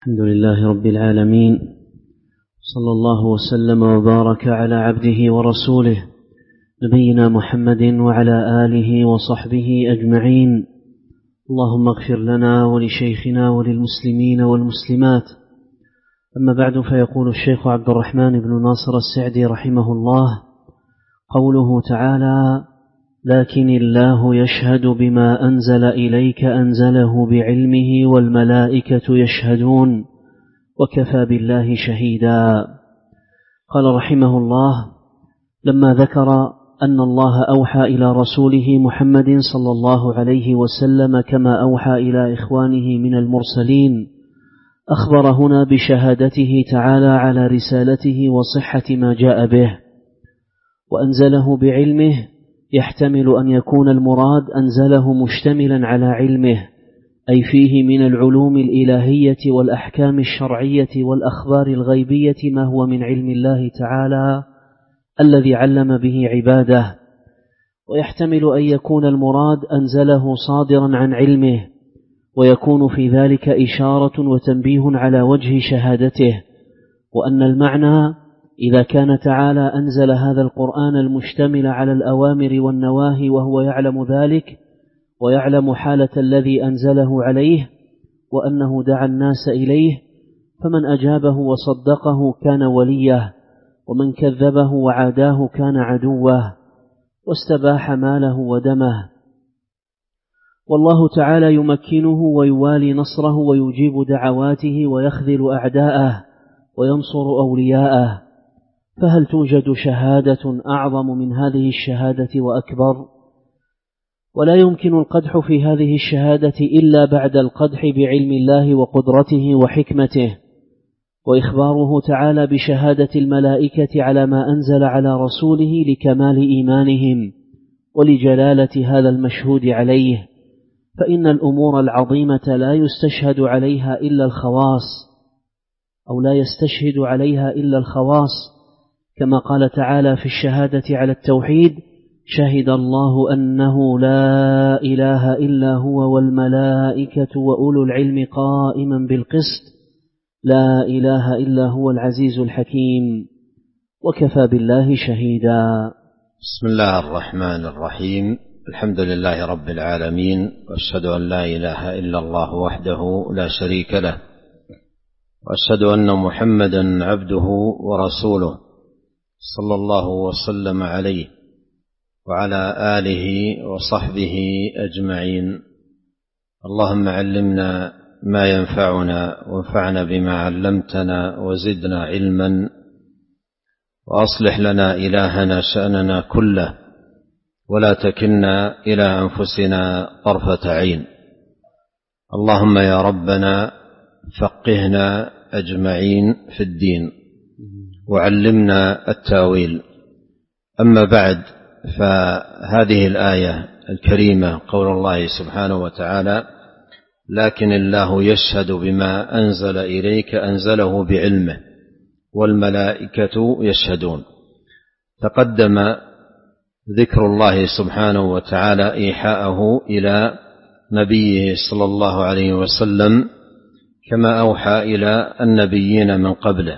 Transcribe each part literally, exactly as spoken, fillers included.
الحمد لله رب العالمين، صلى الله وسلم وبارك على عبده ورسوله نبينا محمد وعلى آله وصحبه أجمعين. اللهم اغفر لنا ولشيخنا وللمسلمين والمسلمات. أما بعد، فيقول الشيخ عبد الرحمن بن ناصر السعدي رحمه الله: قوله تعالى: لكن الله يشهد بما أنزل إليك أنزله بعلمه والملائكة يشهدون وكفى بالله شهيدا. قال رحمه الله: لما ذكر أن الله أوحى إلى رسوله محمد صلى الله عليه وسلم كما أوحى إلى إخوانه من المرسلين، أخبر هنا بشهادته تعالى على رسالته وصحة ما جاء به، وأنزله بعلمه يحتمل أن يكون المراد أنزله مشتملا على علمه، أي فيه من العلوم الإلهية والأحكام الشرعية والأخبار الغيبية ما هو من علم الله تعالى الذي علم به عباده، ويحتمل أن يكون المراد أنزله صادرا عن علمه، ويكون في ذلك إشارة وتنبيه على وجه شهادته، وأن المعنى إذا كان تعالى أنزل هذا القرآن المشتمل على الأوامر والنواهي وهو يعلم ذلك ويعلم حالة الذي أنزله عليه وأنه دعا الناس إليه، فمن أجابه وصدقه كان وليه، ومن كذبه وعاداه كان عدوه، واستباح ماله ودمه. والله تعالى يمكنه ويوالي نصره ويجيب دعواته ويخذل أعداءه وينصر أولياءه، فهل توجد شهادة أعظم من هذه الشهادة وأكبر؟ ولا يمكن القدح في هذه الشهادة إلا بعد القدح بعلم الله وقدرته وحكمته، وإخباره تعالى بشهادة الملائكة على ما أنزل على رسوله لكمال إيمانهم ولجلالة هذا المشهود عليه، فإن الأمور العظيمة لا يستشهد عليها إلا الخواص أو لا يستشهد عليها إلا الخواص، كما قال تعالى في الشهادة على التوحيد: شهد الله أنه لا إله إلا هو والملائكة وأولو العلم قائما بالقسط لا إله إلا هو العزيز الحكيم وكفى بالله شهيدا. بسم الله الرحمن الرحيم. الحمد لله رب العالمين، وأشهد أن لا إله إلا الله وحده لا شريك له، وأشهد أن محمدا عبده ورسوله صلى الله وسلم عليه وعلى آله وصحبه أجمعين. اللهم علمنا ما ينفعنا وانفعنا بما علمتنا وزدنا علما، وأصلح لنا إلهنا شأننا كله، ولا تكلنا إلى أنفسنا طرفة عين. اللهم يا ربنا فقهنا أجمعين في الدين وعلمنا التاويل. أما بعد، فهذه الآية الكريمة قول الله سبحانه وتعالى: لكن الله يشهد بما أنزل إليك أنزله بعلمه والملائكة يشهدون. تقدم ذكر الله سبحانه وتعالى إيحاءه إلى نبيه صلى الله عليه وسلم كما أوحى إلى النبيين من قبله،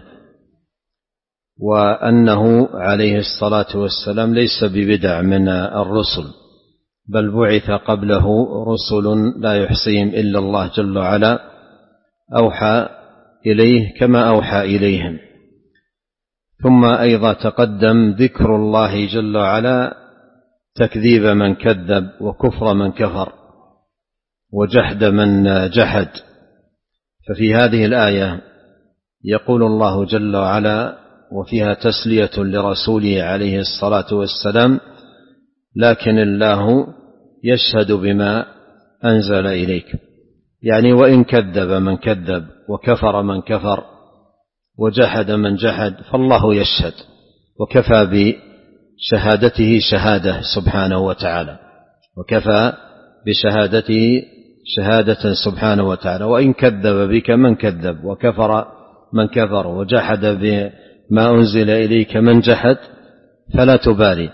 وأنه عليه الصلاة والسلام ليس ببدع من الرسل، بل بعث قبله رسل لا يحصيهم إلا الله جل وعلا، أوحى إليه كما أوحى إليهم. ثم أيضا تقدم ذكر الله جل وعلا تكذيب من كذب وكفر من كفر وجحد من جحد. ففي هذه الآية يقول الله جل وعلا وفيها تسلية لرسوله عليه الصلاة والسلام: لكن الله يشهد بما أنزل إليك، يعني وإن كذب من كذب وكفر من كفر وجحد من جحد فالله يشهد، وكفى بشهادته شهادة سبحانه وتعالى، وكفى بشهادته شهادة سبحانه وتعالى. وإن كذب بك من كذب وكفر من كفر وجحد بما أنزل إليك من جحد فلا تبالي،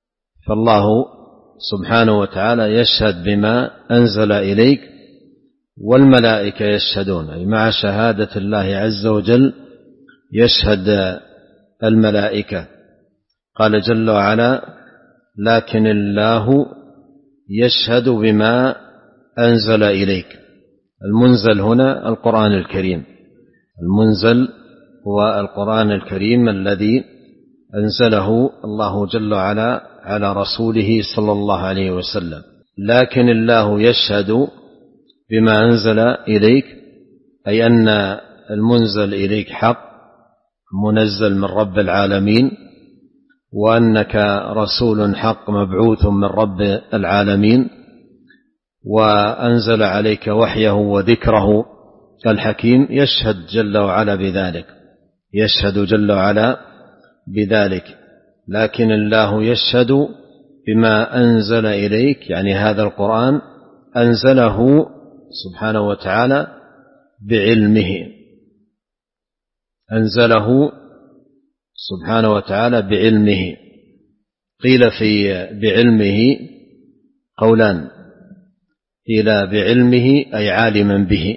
فالله سبحانه وتعالى يشهد بما أنزل إليك والملائكة يشهدون، أي مع شهادة الله عز وجل يشهد الملائكة. قال جل وعلا: لكن الله يشهد بما أنزل إليك. المنزل هنا القرآن الكريم، المنزل هو القرآن الكريم الذي أنزله الله جل وعلا على رسوله صلى الله عليه وسلم. لكن الله يشهد بما أنزل إليك، أي أن المنزل إليك حق منزل من رب العالمين، وأنك رسول حق مبعوث من رب العالمين، وأنزل عليك وحيه وذكره الحكيم. يشهد جل وعلا بذلك، يشهد جل وعلا بذلك. لكن الله يشهد بما أنزل إليك، يعني هذا القرآن أنزله سبحانه وتعالى بعلمه، أنزله سبحانه وتعالى بعلمه. قيل في بعلمه قولان: قيل بعلمه أي عالما به،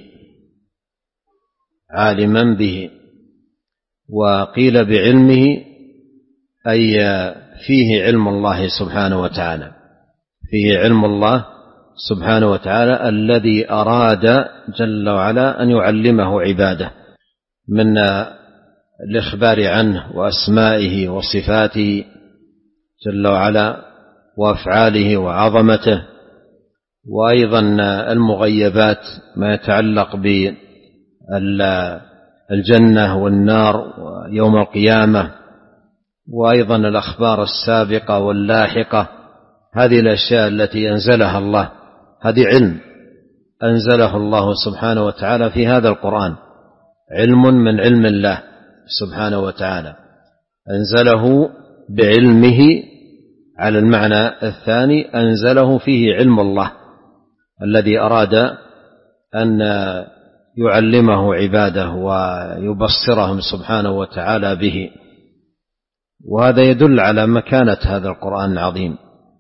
عالما به، وقيل بعلمه أي فيه علم الله سبحانه وتعالى، فيه علم الله سبحانه وتعالى الذي أراد جل وعلا أن يعلمه عباده من الإخبار عنه وأسمائه وصفاته جل وعلا وأفعاله وعظمته، وأيضا المغيبات ما يتعلق بالجنة والنار ويوم القيامة، وأيضا الأخبار السابقة واللاحقة. هذه الأشياء التي أنزلها الله، هذه علم أنزله الله سبحانه وتعالى في هذا القرآن، علم من علم الله سبحانه وتعالى، أنزله بعلمه. على المعنى الثاني أنزله فيه علم الله الذي أراد أن يعلمه عباده ويبصرهم سبحانه وتعالى به. وهذا يدل على مكانة هذا القرآن العظيم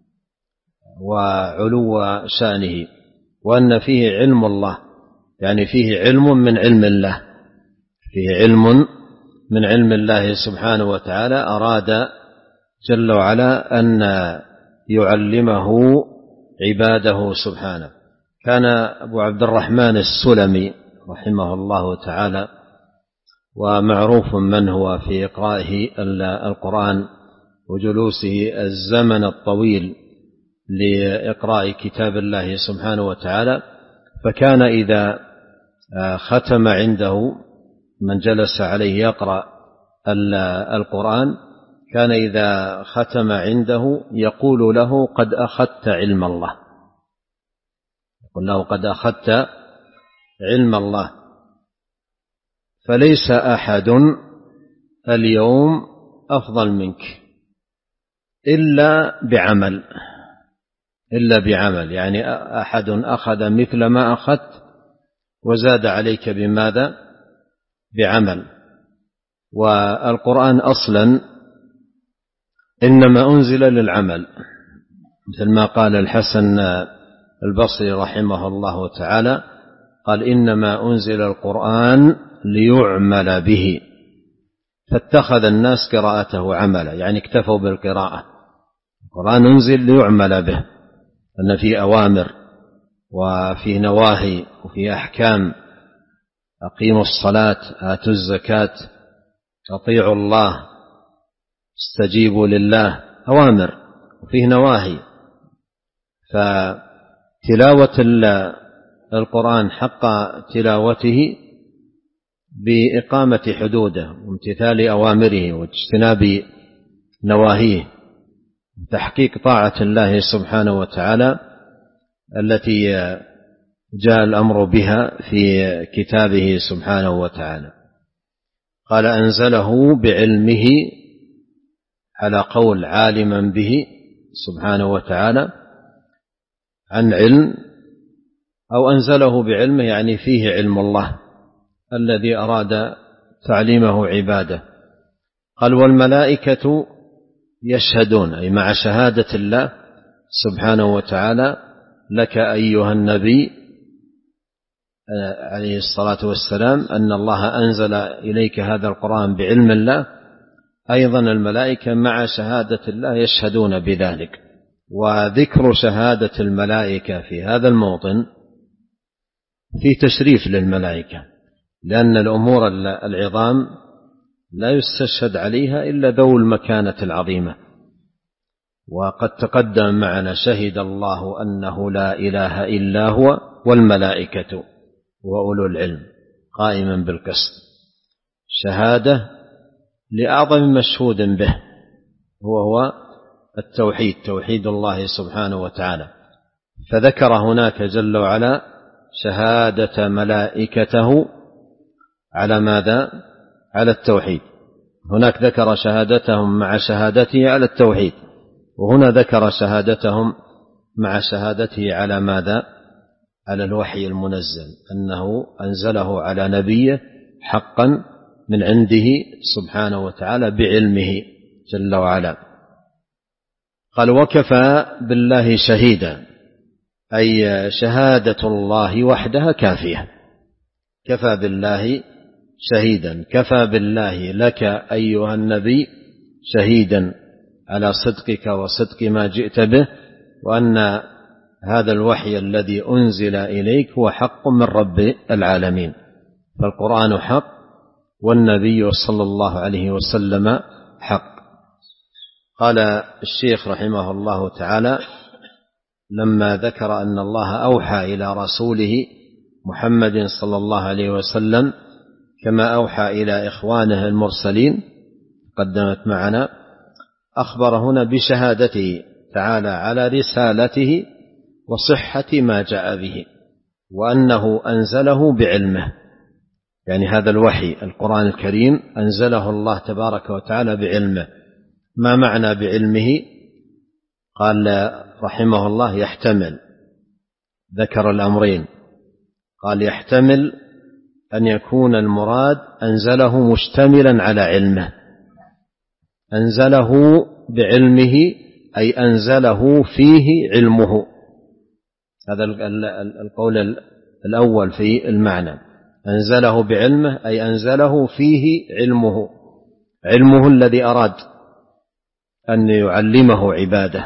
وعلو شأنه، وأن فيه علم الله، يعني فيه علم من علم الله، فيه علم من علم الله سبحانه وتعالى أراد جل وعلا أن يعلمه عباده سبحانه. كان أبو عبد الرحمن السلمي رحمه الله تعالى، ومعروف من هو في إقرائه القرآن وجلوسه الزمن الطويل لإقراء كتاب الله سبحانه وتعالى، فكان إذا ختم عنده من جلس عليه يقرأ القرآن، كان إذا ختم عنده يقول له: قد أخذت علم الله، يقول له: قد أخذت علم الله، فليس أحد اليوم أفضل منك إلا بعمل، إلا بعمل، يعني أحد أخذ مثل ما أخذت وزاد عليك بماذا؟ بعمل. والقرآن أصلا إنما أنزل للعمل، مثل ما قال الحسن البصري رحمه الله تعالى، قال: إنما أنزل القرآن ليعمل به، فاتخذ الناس قراءته عملا، يعني اكتفوا بالقراءة. القرآن أنزل ليعمل به، أن فيه أوامر وفيه نواهي وفيه أحكام: أقيموا الصلاة، آتوا الزكاة، أطيعوا الله، استجيبوا لله، أوامر وفيه نواهي. فتلاوة القرآن حق تلاوته بإقامة حدوده وامتثال أوامره واجتناب نواهيه، تحقيق طاعة الله سبحانه وتعالى التي جاء الأمر بها في كتابه سبحانه وتعالى. قال: أنزله بعلمه، على قول عالما به سبحانه وتعالى عن علم، أو أنزله بعلمه يعني فيه علم الله الذي أراد تعليمه عباده. قال: والملائكة يشهدون، أي مع شهادة الله سبحانه وتعالى لك أيها النبي عليه الصلاة والسلام أن الله أنزل إليك هذا القرآن بعلم الله، أيضا الملائكة مع شهادة الله يشهدون بذلك. وذكر شهادة الملائكة في هذا الموطن في تشريف للملائكة، لأن الأمور العظام لا يستشهد عليها إلا ذو المكانة العظيمة. وقد تقدم معنا شهد الله أنه لا إله إلا هو والملائكة وأولو العلم قائما بالقسط، شهادة لأعظم مشهود به وهو التوحيد، توحيد الله سبحانه وتعالى. فذكر هناك جل وعلا شهادة ملائكته على ماذا؟ على التوحيد. هناك ذكر شهادتهم مع شهادته على التوحيد، وهنا ذكر شهادتهم مع شهادته على ماذا؟ على الوحي المنزل، أنه أنزله على نبيه حقا من عنده سبحانه وتعالى بعلمه جل وعلا. قال وكفى بالله شهيدا، أي شهادة الله وحدها كافية. كفى بالله شهيدا، كفى بالله لك أيها النبي شهيدا على صدقك وصدق ما جئت به، وأن هذا الوحي الذي أنزل إليك هو حق من رب العالمين. فالقرآن حق والنبي صلى الله عليه وسلم حق. قال الشيخ رحمه الله تعالى لما ذكر أن الله أوحى إلى رسوله محمد صلى الله عليه وسلم كما أوحى إلى إخوانه المرسلين قدمت معنا، أخبر هنا بشهادته تعالى على رسالته وصحة ما جاء به، وأنه أنزله بعلمه، يعني هذا الوحي القرآن الكريم أنزله الله تبارك وتعالى بعلمه. ما معنى بعلمه؟ قال رحمه الله يحتمل، ذكر الأمرين، قال يحتمل أن يكون المراد أنزله مشتملا على علمه، أنزله بعلمه أي أنزله فيه علمه. هذا القول الأول في المعنى، أنزله بعلمه أي أنزله فيه علمه، علمه الذي أراد أن يعلمه عباده.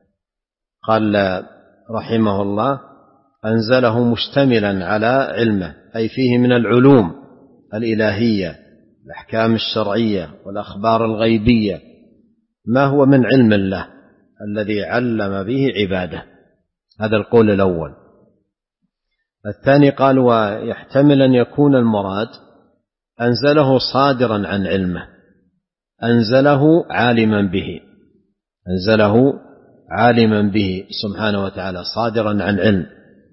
قال رحمه الله أنزله مشتملا على علمه، أي فيه من العلوم الإلهية الأحكام الشرعية والأخبار الغيبية ما هو من علم الله الذي علم به عباده. هذا القول الأول. الثاني قال ويحتمل أن يكون المراد أنزله صادرا عن علمه، أنزله عالما به، أنزله عالما به سبحانه وتعالى صادرا عن علم.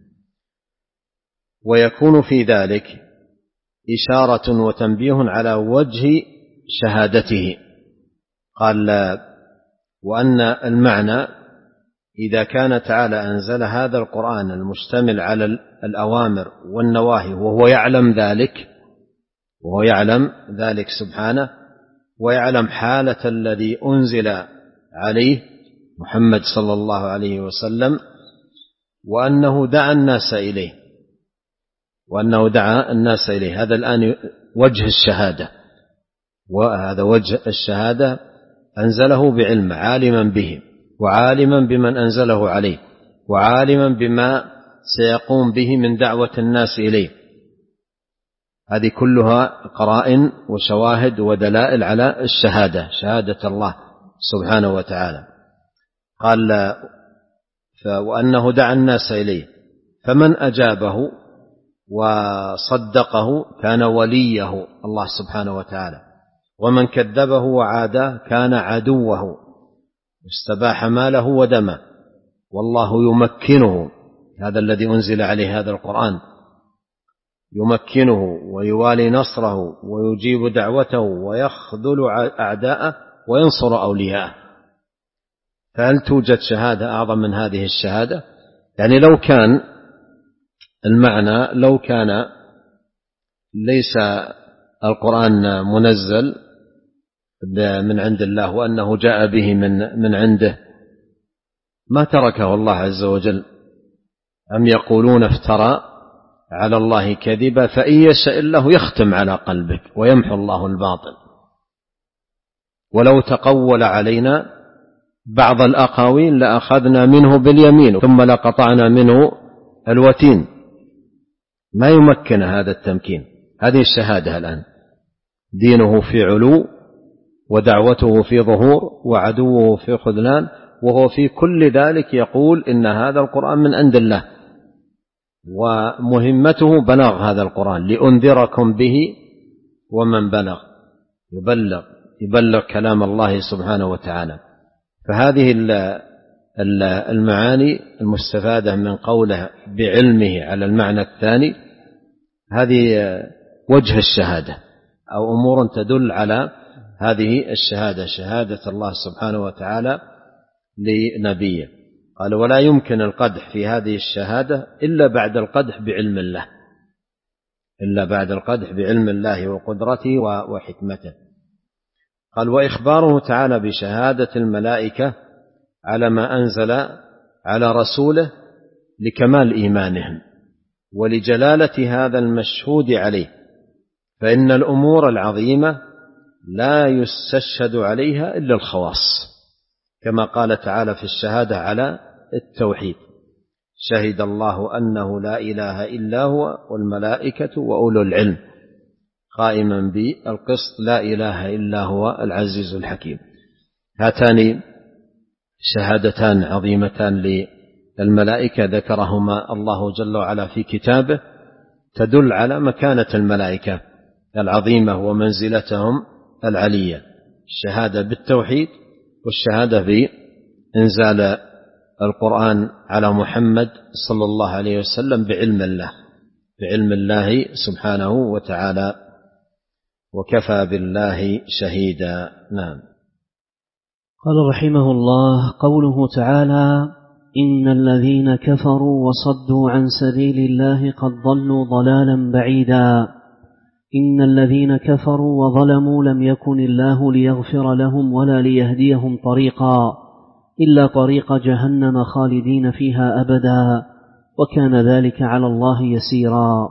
ويكون في ذلك إشارة وتنبيه على وجه شهادته. قال وأن المعنى إذا كان تعالى أنزل هذا القرآن المشتمل على الأوامر والنواهي وهو يعلم ذلك، وهو يعلم ذلك سبحانه، ويعلم حالة الذي أنزل عليه محمد صلى الله عليه وسلم، وأنه دعا الناس إليه، وأنه دعا الناس إليه. هذا الآن وجه الشهادة، وهذا وجه الشهادة أنزله بعلم، عالما به وعالما بمن أنزله عليه وعالما بما سيقوم به من دعوة الناس إليه. هذه كلها قرائن وشواهد ودلائل على الشهادة، شهادة الله سبحانه وتعالى. قال وأنه دعا الناس إليه، فمن أجابه وصدقه كان وليه الله سبحانه وتعالى، ومن كذبه وعاده كان عدوه استباح ماله ودمه. والله يمكنه، هذا الذي أنزل عليه هذا القرآن، يمكنه ويوالي نصره ويجيب دعوته ويخذل أعداءه وينصر أولياءه. فهل توجد شهادة أعظم من هذه الشهادة؟ يعني لو كان المعنى لو كان ليس القرآن منزل من عند الله وأنه جاء به من من عنده ما تركه الله عز وجل. أم يقولون افترى على الله كذبا فإن يشاء الله يختم على قلبك ويمحو الله الباطل. ولو تقول علينا بعض الأقاويل لأخذنا منه باليمين ثم لقطعنا منه الوتين. ما يمكن هذا التمكين. هذه الشهادة الآن دينه في علو ودعوته في ظهور وعدوه في خذلان، وهو في كل ذلك يقول إن هذا القرآن من عند الله، ومهمته بلاغ هذا القرآن لأنذركم به ومن بلغ، يبلغ يبلغ كلام الله سبحانه وتعالى. فهذه المعاني المستفادة من قوله بعلمه على المعنى الثاني، هذه وجه الشهادة أو أمور تدل على هذه الشهادة، شهادة الله سبحانه وتعالى لنبيه. قال ولا يمكن القدح في هذه الشهادة إلا بعد القدح بعلم الله، إلا بعد القدح بعلم الله وقدرته وحكمته. قال وإخباره تعالى بشهادة الملائكة على ما أنزل على رسوله لكمال إيمانهم ولجلالة هذا المشهود عليه، فإن الأمور العظيمة لا يستشهد عليها إلا الخواص، كما قال تعالى في الشهادة على التوحيد: شهد الله أنه لا إله إلا هو والملائكة وأولو العلم قائما بالقسط لا إله إلا هو العزيز الحكيم. هاتان شهادتان عظيمتان للملائكة ذكرهما الله جل وعلا في كتابه، تدل على مكانة الملائكة العظيمة ومنزلتهم العلية، الشهادة بالتوحيد والشهادة بإنزال القرآن على محمد صلى الله عليه وسلم بعلم الله، بعلم الله سبحانه وتعالى، وكفى بالله شهيدا. نعم. قال رحمه الله: قوله تعالى: إن الذين كفروا وصدوا عن سبيل الله قد ضلوا ضلالا بعيدا. إن الذين كفروا وظلموا لم يكن الله ليغفر لهم ولا ليهديهم طريقا إلا طريق جهنم خالدين فيها أبدا، وكان ذلك على الله يسيرا.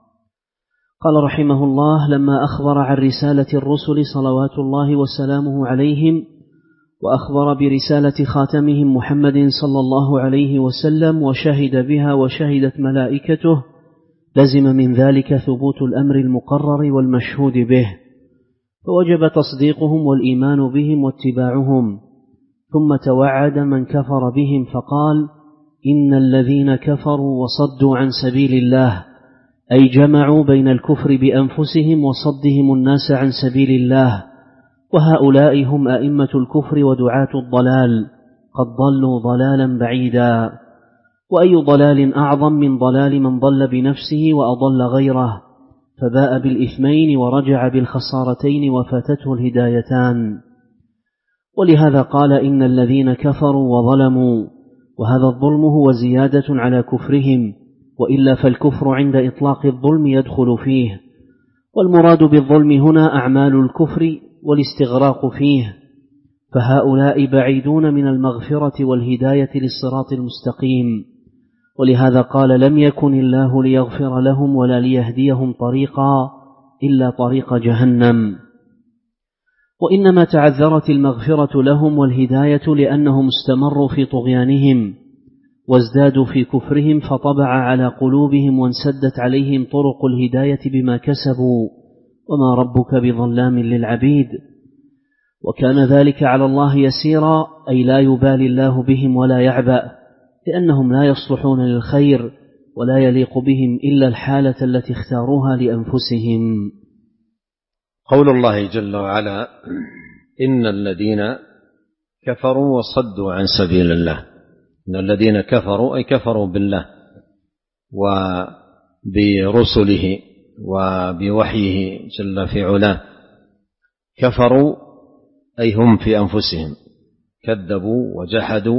قال رحمه الله: لما أخبر عن رسالة الرسل صلوات الله وسلامه عليهم، وأخبر برسالة خاتمهم محمد صلى الله عليه وسلم وشهد بها وشهدت ملائكته، لزم من ذلك ثبوت الأمر المقرر والمشهود به، فوجب تصديقهم والإيمان بهم واتباعهم. ثم توعد من كفر بهم فقال: إن الذين كفروا وصدوا عن سبيل الله، أي جمعوا بين الكفر بأنفسهم وصدهم الناس عن سبيل الله، وهؤلاء هم أئمة الكفر ودعاة الضلال، قد ضلوا ضلالا بعيدا. وأي ضلال أعظم من ضلال من ضل بنفسه وأضل غيره، فباء بالإثمين ورجع بالخسارتين وفاتته الهدايتان. ولهذا قال: إن الذين كفروا وظلموا، وهذا الظلم هو زيادة على كفرهم، وإلا فالكفر عند إطلاق الظلم يدخل فيه، والمراد بالظلم هنا أعمال الكفر والاستغراق فيه، فهؤلاء بعيدون من المغفرة والهداية للصراط المستقيم. ولهذا قال: لم يكن الله ليغفر لهم ولا ليهديهم طريقا إلا طريق جهنم. وإنما تعذرت المغفرة لهم والهداية لأنهم استمروا في طغيانهم وازدادوا في كفرهم، فطبع على قلوبهم وانسدت عليهم طرق الهداية بما كسبوا، وما ربك بظلام للعبيد. وكان ذلك على الله يسيرا، أي لا يبالي الله بهم ولا يعبأ، لأنهم لا يصلحون للخير ولا يليق بهم إلا الحالة التي اختاروها لأنفسهم. قول الله جل وعلا: إن الذين كفروا وصدوا عن سبيل الله، إن الذين كفروا أي كفروا بالله وبرسله وبوحيه جل في علاه. كفروا أي هم في أنفسهم كذبوا وجحدوا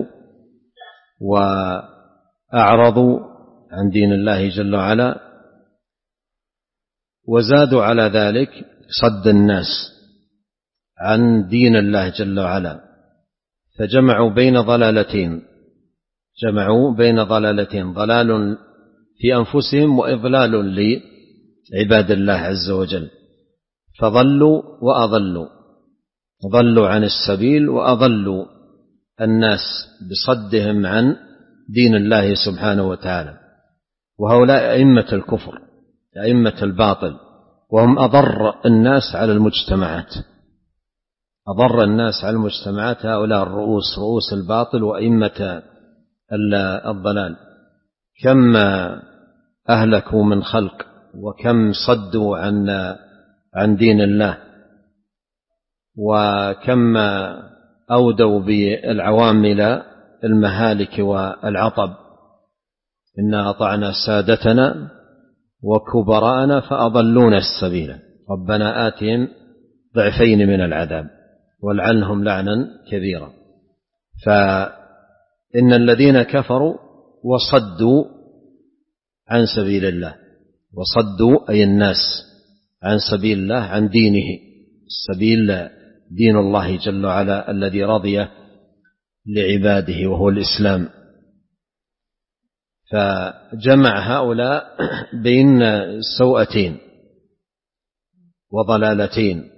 وأعرضوا عن دين الله جل وعلا، وزادوا على ذلك صد الناس عن دين الله جل وعلا، فجمعوا بين ضلالتين جمعوا بين ضلالتين ضلال في أنفسهم وإضلال لعباد الله عز وجل، فضلوا وأضلوا، ضلوا عن السبيل وأضلوا الناس بصدهم عن دين الله سبحانه وتعالى. وهؤلاء أئمة الكفر، أئمة الباطل، وهم أضر الناس على المجتمعات، أضر الناس على المجتمعات هؤلاء الرؤوس، رؤوس الباطل وأئمة الضلال. كم أهلكوا من خلق، وكم صدوا عن عن دين الله، وكم أودوا بالعوام إلى المهالك والعطب. إنا أطعنا سادتنا وكبراءنا فأضلونا السبيل ربنا آتهم ضعفين من العذاب والعنهم لعنا كبيرا. فإن الذين كفروا وصدوا عن سبيل الله، وصدوا أي الناس عن سبيل الله، عن دينه، السبيل دين الله جل وعلا الذي رضي لعباده وهو الإسلام. فجمع هؤلاء بين سوءتين وضلالتين،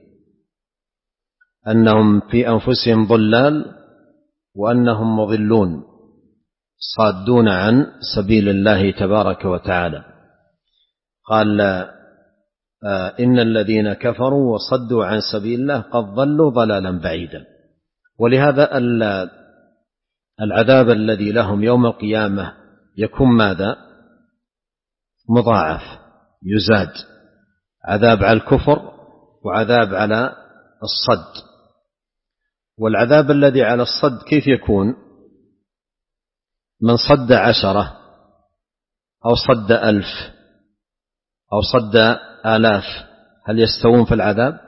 أنهم في أنفسهم ضلال، وأنهم مضلون صادون عن سبيل الله تبارك وتعالى. قال إن الذين كفروا وصدوا عن سبيل الله قد ضلوا ضلالا بعيدا. ولهذا العذاب الذي لهم يوم القيامة يكون ماذا؟ مضاعف، يزاد، عذاب على الكفر وعذاب على الصد. والعذاب الذي على الصد كيف يكون؟ من صد عشرة أو صد ألف أو صد آلاف، هل يستوون في العذاب؟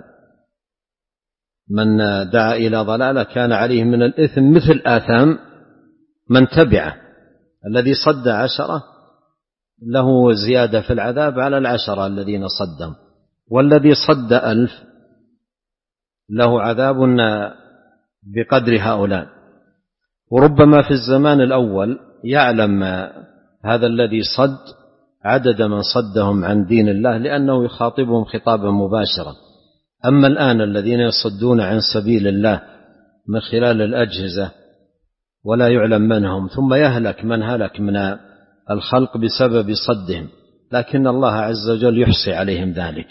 من دعا إلى ضلالة كان عليه من الإثم مثل آثام من تبعه. الذي صد عشرة له زيادة في العذاب على العشرة الذين صدهم، والذي صد ألف له عذاب بقدر هؤلاء. وربما في الزمان الأول يعلم هذا الذي صد عدد من صدهم عن دين الله، لأنه يخاطبهم خطابا مباشرا. أما الآن الذين يصدون عن سبيل الله من خلال الأجهزة ولا يعلم من هم، ثم يهلك من هلك من الخلق بسبب صدهم، لكن الله عز وجل يحصي عليهم ذلك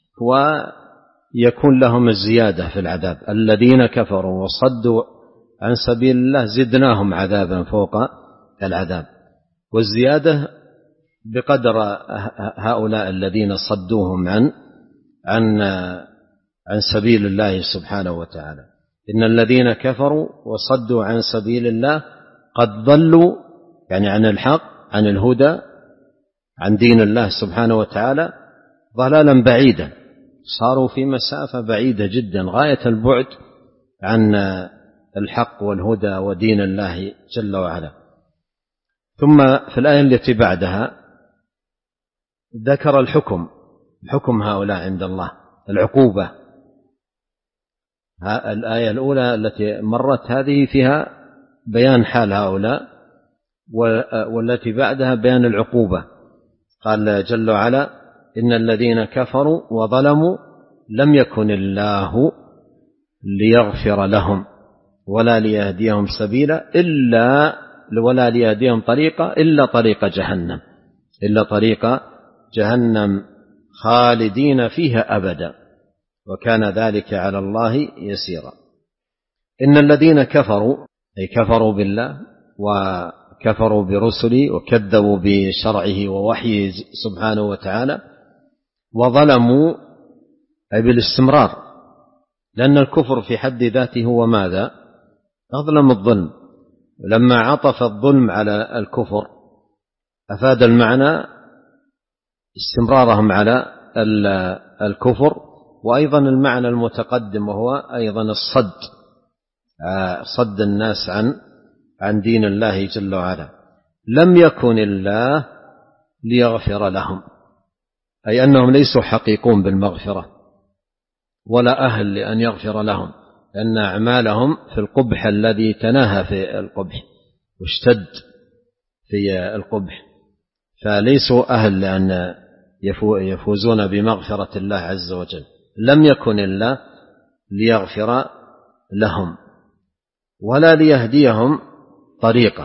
ويكون لهم الزيادة في العذاب. الذين كفروا وصدوا عن سبيل الله زدناهم عذابا فوق العذاب، والزيادة بقدر هؤلاء الذين صدوهم عن عن عن سبيل الله سبحانه وتعالى. إن الذين كفروا وصدوا عن سبيل الله قد ضلوا، يعني عن الحق، عن الهدى، عن دين الله سبحانه وتعالى، ضلالا بعيدا، صاروا في مسافة بعيدة جدا، غاية البعد عن الحق والهدى ودين الله جل وعلا. ثم في الآية التي بعدها ذكر الحكم، حكم هؤلاء عند الله، العقوبة. الآية الأولى التي مرت هذه فيها بيان حال هؤلاء، والتي بعدها بيان العقوبة. قال جل وعلا: إن الذين كفروا وظلموا لم يكن الله ليغفر لهم ولا ليهديهم سبيلا إلا ولا ليهديهم طريقا إلا طريق جهنم إلا طريق جهنم خالدين فيها أبدا وكان ذلك على الله يسيرا. إن الذين كفروا أي كفروا بالله وكفروا برسله وكذبوا بشرعه ووحيه سبحانه وتعالى، وظلموا أي بالاستمرار، لأن الكفر في حد ذاته هو ماذا؟ أظلم الظلم. لما عطف الظلم على الكفر أفاد المعنى استمرارهم على الكفر، وأيضا المعنى المتقدم وهو أيضا الصد، صد الناس عن عن دين الله جل وعلا. لم يكن الله ليغفر لهم، أي أنهم ليسوا حقيقون بالمغفرة ولا أهل لأن يغفر لهم، لأن أعمالهم في القبح الذي تناهى في القبح واشتد في القبح. فليسوا أهل لأن يفوزون بمغفرة الله عز وجل. لم يكن الله ليغفر لهم ولا ليهديهم طريقا،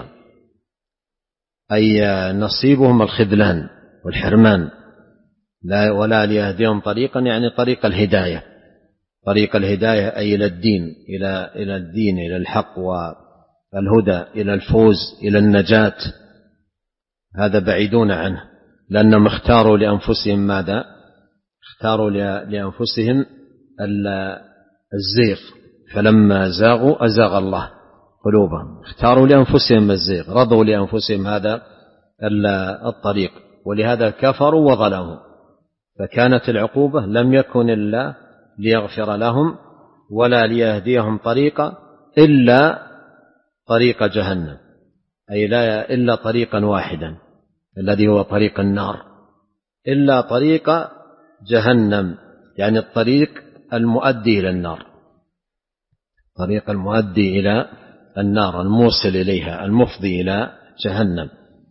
أي نصيبهم الخذلان والحرمان، لا ولا ليهديهم طريقا يعني طريق الهداية، طريق الهداية أي إلى الدين، إلى إلى الدين إلى الحق والهدى، إلى الفوز، إلى النجاة، هذا بعيدون عنه، لأنهم اختاروا لأنفسهم ماذا؟ اختاروا لأنفسهم الزيغ، فلما زاغوا أزاغ الله قلوبهم، اختاروا لأنفسهم الزيغ، رضوا لأنفسهم هذا الطريق، ولهذا كفروا وظلموا، فكانت العقوبة لم يكن الله ليغفر لهم ولا ليهديهم طريقا إلا طريق جهنم، أي لا إلا طريقا واحدا الذي هو طريق النار، إلا طريق جهنم يعني الطريق المؤدي إلى النار، طريق المؤدي إلى النار الموصل إليها المفضي إلى جهنم،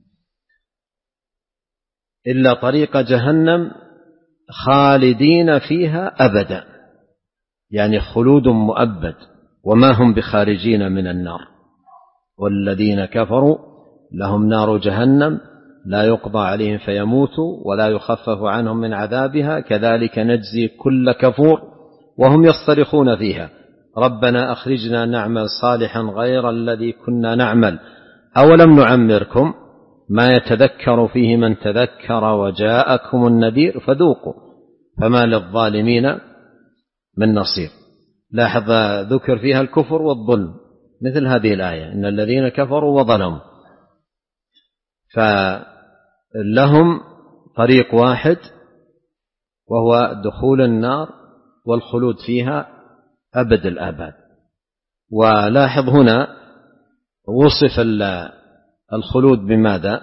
إلا طريق جهنم خالدين فيها أبدا، يعني خلود مؤبد، وما هم بخارجين من النار، والذين كفروا لهم نار جهنم لا يقضى عليهم فيموتوا ولا يخفف عنهم من عذابها كذلك نجزي كل كفور وهم يصطرخون فيها ربنا أخرجنا نعمل صالحا غير الذي كنا نعمل أولم نعمركم ما يتذكر فيه من تذكر وجاءكم النذير فذوقوا فما للظالمين من نصير. لاحظ ذكر فيها الكفر والظلم مثل هذه الآية إن الذين كفروا وظلموا، فلهم طريق واحد وهو دخول النار والخلود فيها أبد الآباد. ولاحظ هنا وصف الخلود بماذا؟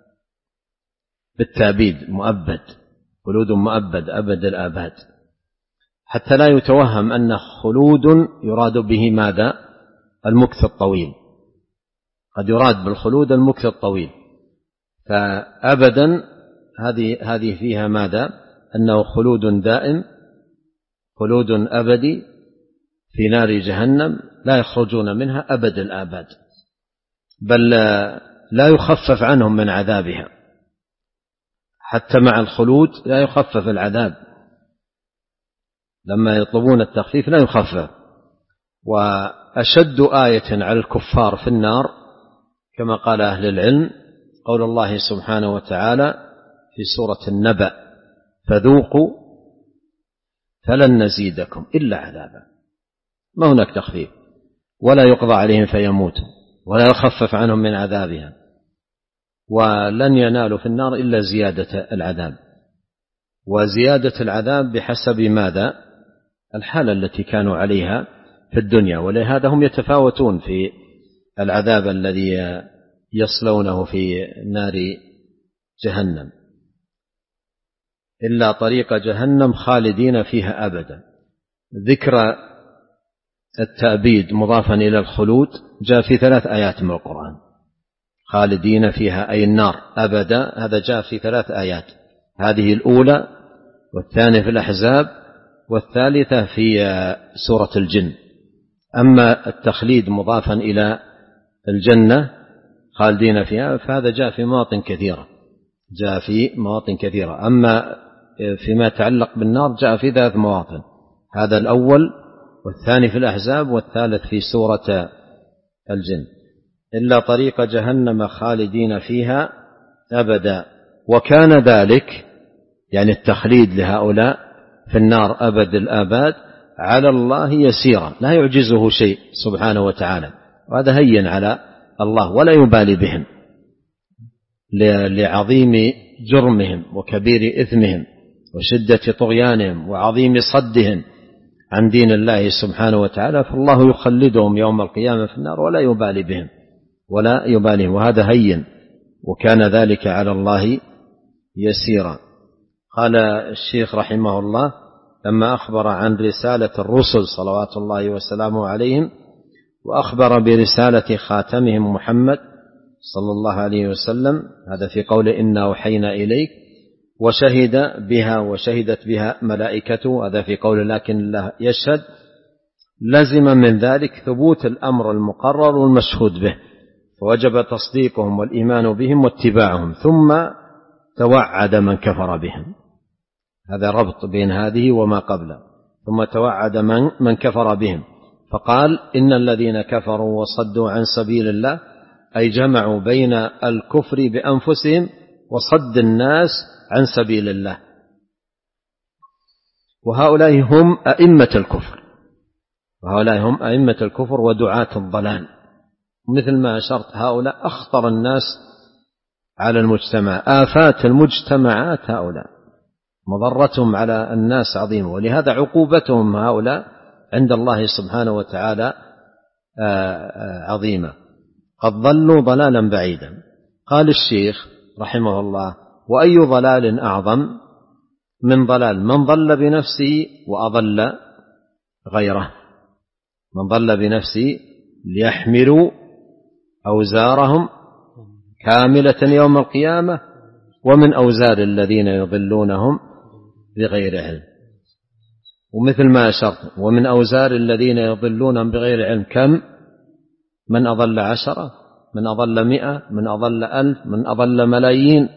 بالتأبيد مؤبد، خلود مؤبد أبد الآباد، حتى لا يتوهم أن خلود يراد به ماذا؟ المكث الطويل، قد يراد بالخلود المكث الطويل، فأبدا هذه هذه فيها ماذا؟ أنه خلود دائم، خلود أبدي في نار جهنم لا يخرجون منها أبد الآباد، بل لا يخفف عنهم من عذابها، حتى مع الخلود لا يخفف العذاب، لما يطلبون التخفيف لا يخفف. وأشد آية على الكفار في النار كما قال أهل العلم قول الله سبحانه وتعالى في سورة النبأ فذوقوا فلن نزيدكم إلا عذابا، ما هناك تخفيف ولا يقضى عليهم فيموتوا ولا يخفف عنهم من عذابها، ولن ينالوا في النار إلا زيادة العذاب، وزيادة العذاب بحسب ماذا؟ الحالة التي كانوا عليها في الدنيا، ولهذا هم يتفاوتون في العذاب الذي يصلونه في نار جهنم. إلا طريق جهنم خالدين فيها أبدا. ذكر التأبيد مضافا إلى الخلود جاء في ثلاث آيات من القرآن، خالدين فيها أي النار أبدا، هذا جاء في ثلاث آيات، هذه الأولى والثانية في الأحزاب والثالثة في سورة الجن. أما التخليد مضافا إلى الجنة خالدين فيها فهذا جاء في مواطن كثيرة، جاء في مواطن كثيرة، أما فيما يتعلق بالنار جاء في ثلاث مواطن، هذا الأول والثاني في الأحزاب والثالث في سورة الجن. إلا طريق جهنم خالدين فيها أبدا وكان ذلك يعني التخليد لهؤلاء في النار أبد الآباد على الله يسيرا، لا يعجزه شيء سبحانه وتعالى، وهذا هين على الله ولا يبالي بهم لعظيم جرمهم وكبير إثمهم وشدة طغيانهم وعظيم صدهم عن دين الله سبحانه وتعالى، فالله يخلدهم يوم القيامة في النار ولا يبالي بهم ولا يباليهم، وهذا هين وكان ذلك على الله يسيرا. قال الشيخ رحمه الله لما أخبر عن رسالة الرسل صلوات الله وسلامه عليهم وأخبر برسالة خاتمهم محمد صلى الله عليه وسلم، هذا في قوله إنا أوحينا إليك، وشهد بها وشهدت بها ملائكته، هذا في قوله لكن الله يشهد، لزم من ذلك ثبوت الأمر المقرر والمشهود به، فوجب تصديقهم والإيمان بهم واتباعهم، ثم توعد من كفر بهم. هذا ربط بين هذه وما قبله. ثم توعد من, من كفر بهم، فقال إن الذين كفروا وصدوا عن سبيل الله، أي جمعوا بين الكفر بأنفسهم وصد الناس عن سبيل الله، وهؤلاء هم أئمة الكفر، وهؤلاء هم أئمة الكفر ودعاة الضلال، مثل ما أشرت هؤلاء أخطر الناس على المجتمع، آفات المجتمعات هؤلاء، مضرتهم على الناس عظيمة، ولهذا عقوبتهم هؤلاء عند الله سبحانه وتعالى عظيمة، قد ضلوا ضلالا بعيدا. قال الشيخ رحمه الله: وأي ضلال أعظم من ضلال من ضل بنفسه وأضل غيره. من ضل بنفسه ليحملوا أوزارهم كاملة يوم القيامة ومن أوزار الذين يضلونهم بغير علم. ومثل ما أشرت: ومن أوزار الذين يضلونهم بغير علم كم؟ من أضل عشرة، من أضل مئة، من أضل ألف، من أضل ملايين.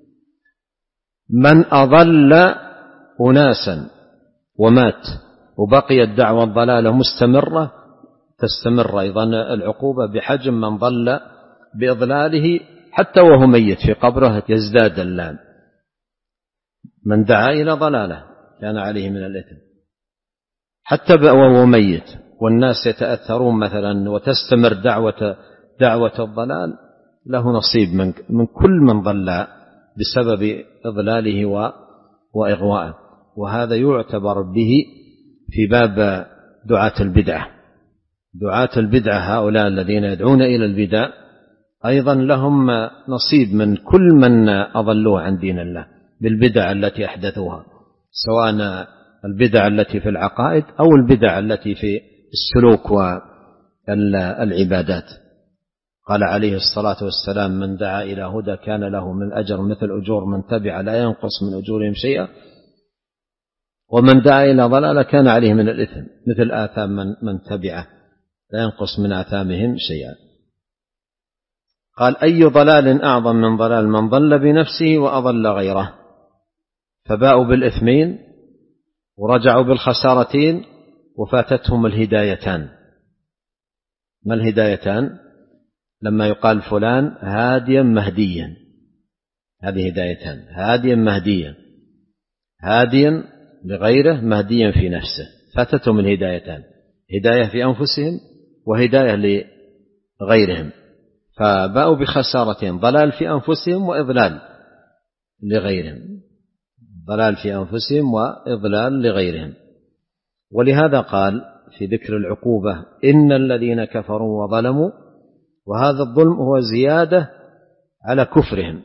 من أضل أناسا ومات وبقي الدعوة الضلالة مستمرة، تستمر أيضا العقوبة بحجم من ضل بإضلاله حتى وهو ميت في قبره، يزداد اللام. من دعا إلى ضلالة كان عليه من الإثم حتى وهو ميت، والناس يتأثرون مثلا وتستمر دعوة دعوة الضلال، له نصيب من من كل من ضل بسبب إضلاله وإغوائه. وهذا يعتبر به في باب دعاة البدعة. دعاة البدعة هؤلاء الذين يدعون إلى البدع أيضا لهم نصيب من كل من أضلوه عن دين الله بالبدع التي أحدثوها، سواء البدع التي في العقائد أو البدع التي في السلوك والعبادات. قال عليه الصلاة والسلام: من دعا إلى هدى كان له من أجر مثل أجور من تبع لا ينقص من أجورهم شيئا، ومن دعا إلى ضلالة كان عليه من الإثم مثل آثام من, من تبعه لا ينقص من آثامهم شيئا. قال: أي ضلال أعظم من ضلال من ضل بنفسه وأضل غيره. فباءوا بالإثمين ورجعوا بالخسارتين وفاتتهم الهدايتان. ما الهدايتان؟ لما يقال فلان هاديا مهديا، هذه هدايتان: هاديا مهديا، هاديا لغيره مهديا في نفسه، فاتتهم الهدايتان، هداية في أنفسهم وهداية لغيرهم، فباءوا بخسارتين: ضلال في أنفسهم وإضلال لغيرهم، ضلال في أنفسهم وإضلال لغيرهم. ولهذا قال في ذكر العقوبة: إن الذين كفروا وظلموا، وهذا الظلم هو زيادة على كفرهم،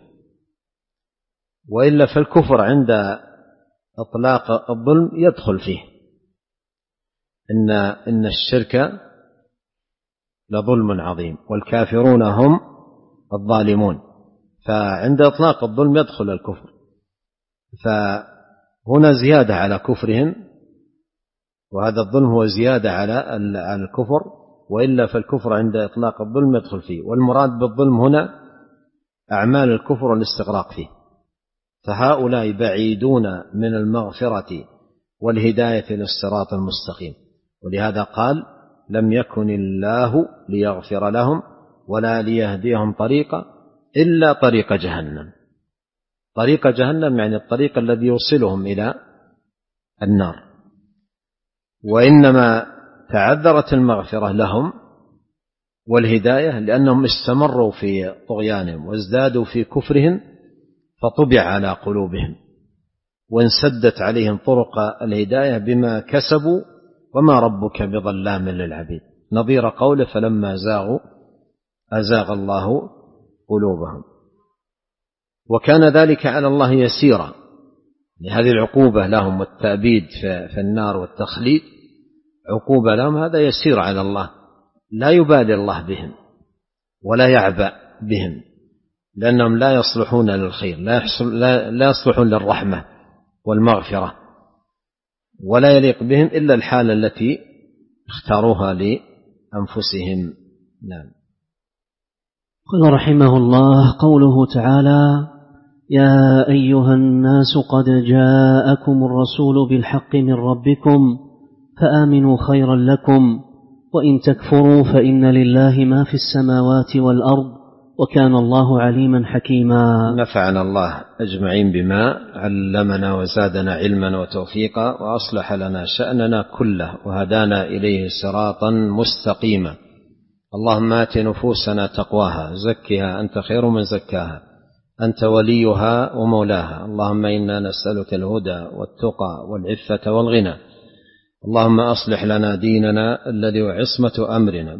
وإلا فالكفر عند إطلاق الظلم يدخل فيه، إن, إن الشرك لظلم عظيم والكافرون هم الظالمون، فعند إطلاق الظلم يدخل الكفر، فهنا زيادة على كفرهم، وهذا الظلم هو زيادة على الكفر، وإلا فالكفر عند إطلاق الظلم يدخل فيه. والمراد بالظلم هنا أعمال الكفر والاستغراق فيه، فهؤلاء بعيدون من المغفرة والهداية للصراط المستقيم. ولهذا قال: لم يكن الله ليغفر لهم ولا ليهديهم طريقا إلا طريق جهنم. طريق جهنم يعني الطريق الذي يوصلهم إلى النار. وإنما تعذرت المغفرة لهم والهداية لأنهم استمروا في طغيانهم وازدادوا في كفرهم، فطبع على قلوبهم وانسدت عليهم طرق الهداية بما كسبوا، وما ربك بظلام للعبيد، نظير قوله: فلما زاغوا أزاغ الله قلوبهم. وكان ذلك على الله يسيرا، لهذه العقوبة لهم والتأبيد في النار والتخليد عقوبة لهم، هذا يسير على الله، لا يبالي الله بهم ولا يعبأ بهم، لأنهم لا يصلحون للخير، لا, يحصل لا, لا يصلحون للرحمة والمغفرة، ولا يليق بهم إلا الحالة التي اختاروها لأنفسهم. نعم. قال رحمه الله: قوله تعالى: يا أيها الناس قد جاءكم الرسول بالحق من ربكم فآمنوا خيرا لكم، وإن تكفروا فإن لله ما في السماوات والأرض وكان الله عليما حكيما. نفعنا الله أجمعين بما علمنا وزادنا علما وتوفيقا، وأصلح لنا شأننا كله وهدانا إليه صراطا مستقيما. اللهم آت نفوسنا تقواها، زكها أنت خير من زكاها، أنت وليها ومولاها. اللهم إنا نسألك الهدى والتقى والعفة والغنى. اللهم أصلح لنا ديننا الذي هو عصمة أمرنا،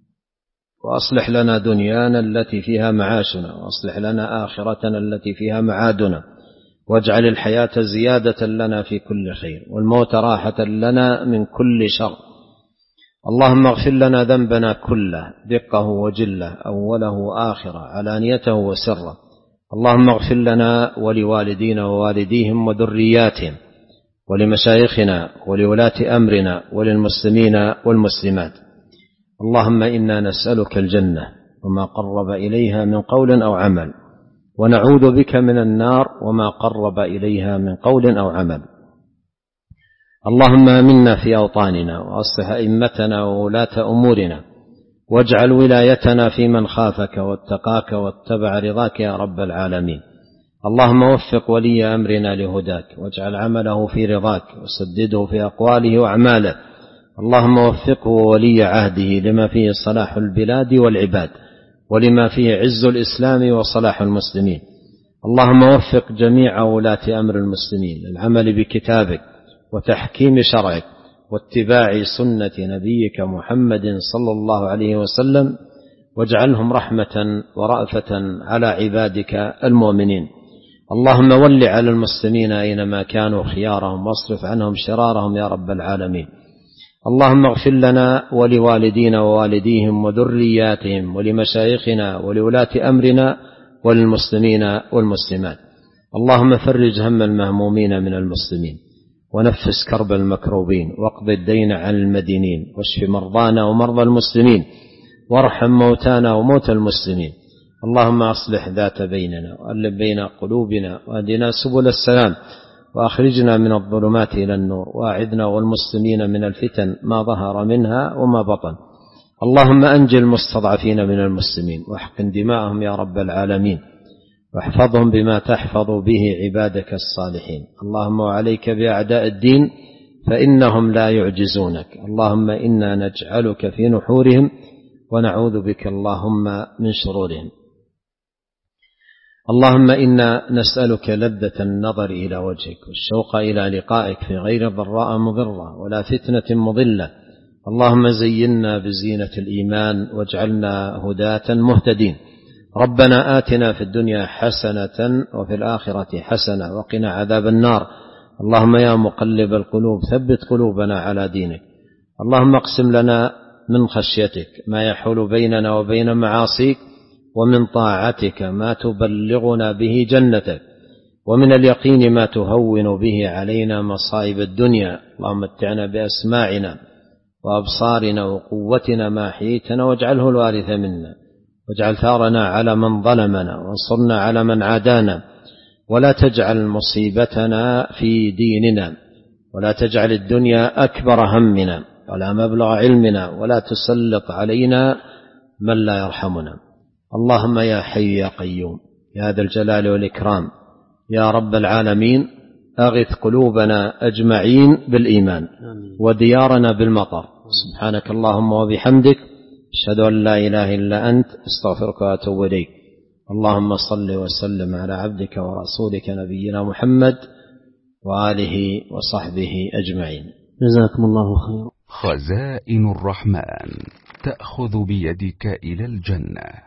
وأصلح لنا دنيانا التي فيها معاشنا، وأصلح لنا آخرتنا التي فيها معادنا، واجعل الحياة زيادة لنا في كل خير، والموت راحة لنا من كل شر. اللهم اغفر لنا ذنبنا كله، دقه وجله، أوله وآخره، علانيته وسره. اللهم اغفر لنا ولوالدينا ووالديهم وذرياتهم، ولمشايخنا ولولاة أمرنا، وللمسلمين والمسلمات. اللهم إنا نسألك الجنة وما قرب إليها من قول أو عمل، ونعوذ بك من النار وما قرب إليها من قول أو عمل. اللهم آمنا في أوطاننا، وأصلح أئمتنا وولاة أمورنا، واجعل ولايتنا في من خافك واتقاك واتبع رضاك يا رب العالمين. اللهم وفق ولي أمرنا لهداك، واجعل عمله في رضاك، وسدده في أقواله وأعماله. اللهم وفقه وولي عهده لما فيه صلاح البلاد والعباد، ولما فيه عز الإسلام وصلاح المسلمين. اللهم وفق جميع ولاة أمر المسلمين للعمل بكتابك وتحكيم شرعك واتباع سنة نبيك محمد صلى الله عليه وسلم، واجعلهم رحمة ورأفة على عبادك المؤمنين. اللهم ول على المسلمين أينما كانوا خيارهم، واصرف عنهم شرارهم يا رب العالمين. اللهم اغفر لنا ولوالدينا ووالديهم وذرياتهم، ولمشايخنا ولولاة أمرنا، وللمسلمين والمسلمات. اللهم فرج هم المهمومين من المسلمين، ونفس كرب المكروبين، واقض الدين عن المدينين، واشف مرضانا ومرضى المسلمين، وارحم موتانا وموتى المسلمين. اللهم أصلح ذات بيننا، وألف بين قلوبنا، واهدنا سبل السلام، وأخرجنا من الظلمات إلى النور، وأعذنا والمسلمين من الفتن ما ظهر منها وما بطن. اللهم أنجي المستضعفين من المسلمين، واحقن دماءهم يا رب العالمين، واحفظهم بما تحفظ به عبادك الصالحين. اللهم وعليك بأعداء الدين فإنهم لا يعجزونك. اللهم إنا نجعلك في نحورهم، ونعوذ بك اللهم من شرورهم. اللهم إنا نسألك لذة النظر إلى وجهك، والشوق إلى لقائك في غير ضراء مضرة ولا فتنة مضلة. اللهم زينا بزينة الإيمان، واجعلنا هداة مهتدين. ربنا آتنا في الدنيا حسنة وفي الآخرة حسنة وقنا عذاب النار. اللهم يا مقلب القلوب ثبت قلوبنا على دينك. اللهم اقسم لنا من خشيتك ما يحول بيننا وبين معاصيك، ومن طاعتك ما تبلغنا به جنتك، ومن اليقين ما تهون به علينا مصائب الدنيا. اللهم متعنا بأسماعنا وأبصارنا وقوتنا ما أحييتنا، واجعله الوارث منا، واجعل ثارنا على من ظلمنا، وانصرنا على من عادانا، ولا تجعل مصيبتنا في ديننا، ولا تجعل الدنيا أكبر همنا ولا مبلغ علمنا، ولا تسلط علينا من لا يرحمنا. اللهم يا حي يا قيوم يا ذا الجلال والإكرام يا رب العالمين، أغث قلوبنا أجمعين بالإيمان، وديارنا بالمطر. سبحانك اللهم وبحمدك، أشهد أن لا إله إلا أنت، استغفرك وأتوب إليك. اللهم صل وسلم على عبدك ورسولك نبينا محمد وآله وصحبه أجمعين. جزاكم الله خيرا. خزائن الرحمن تأخذ بيدك إلى الجنة.